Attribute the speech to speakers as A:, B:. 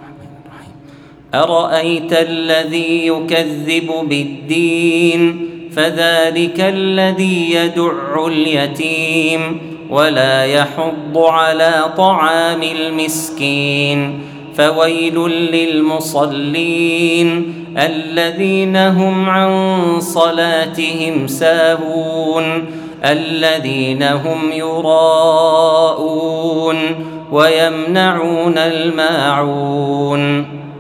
A: أرأيت الذي يكذب بالدين فذلك الذي يدع اليتيم ولا يحض على طعام المسكين فويل للمصلين الذين هم عن صلاتهم ساهون الذين هم يراءون ويمنعون الماعون